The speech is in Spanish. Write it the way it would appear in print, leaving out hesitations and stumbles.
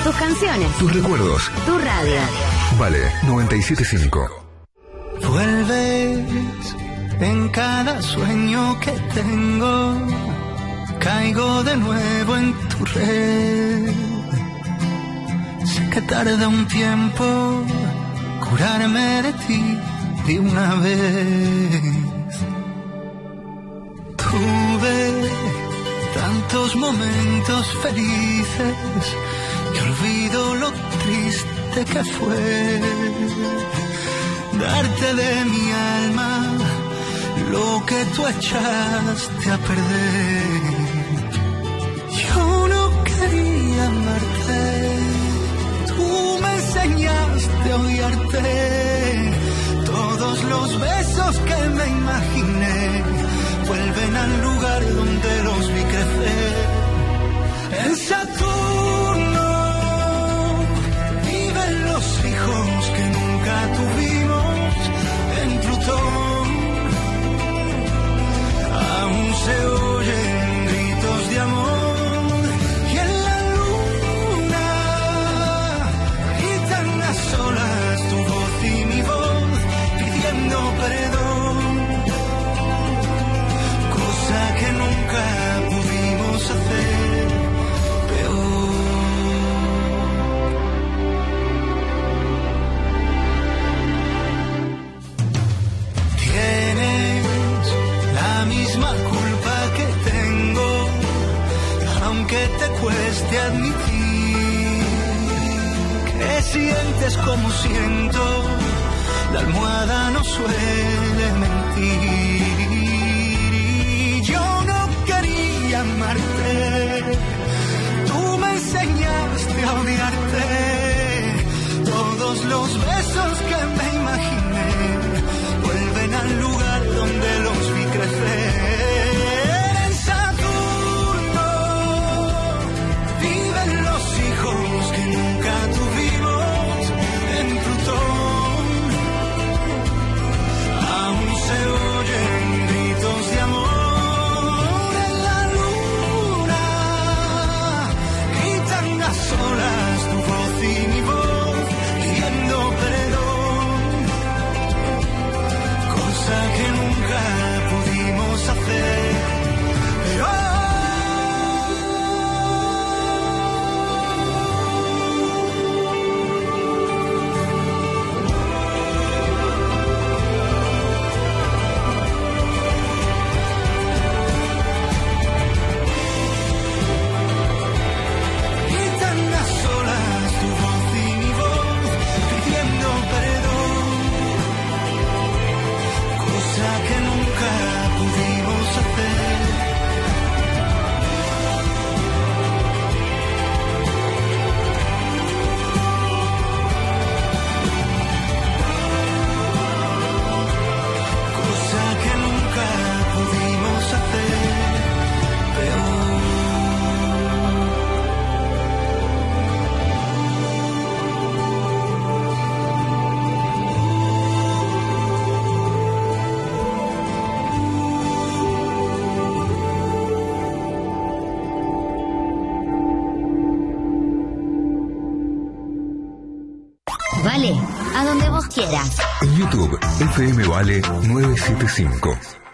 Tus canciones. Tus recuerdos. Tu radio. Vale 97.5. Vuelves en cada sueño que tengo. Caigo de nuevo en tu red. Sé que tarda un tiempo curarme de ti de una vez. Tuve tantos momentos felices que olvido lo triste que fue darte de mi alma lo que tú echaste a perder. Yo no quería amarte, tú me enseñaste a odiarte. Todos los besos que me imaginé vuelven al lugar donde los vi crecer. En Saturno viven los hijos que nunca tuvimos. En Plutón aún se oyen gritos de amor. Y en la luna gritan a solas tu voz y mi voz pidiendo perdón, cosa que nunca pudimos hacer peor. Tienes la misma culpa que tengo, aunque te cueste admitir que sientes como siento. La almohada no suele mentir. Y yo no quería amarte, tú me enseñaste a odiarte. Todos los besos que me imaginé vuelven al lugar donde los vi crecer. En Saturno viven los hijos que nunca tuvimos. En Plutón aún se oyen gritos de amor. En la luna gritan a solas tu voz y mi voz pidiendo perdón, cosa que nunca pudimos hacer. Pero gritan a solas tu voz y mi voz pidiendo perdón, cosa que nunca pudimos hacer. Cosa que nunca pudimos hacer peor. Vale, a donde vos quieras. En YouTube, FM Vale 975.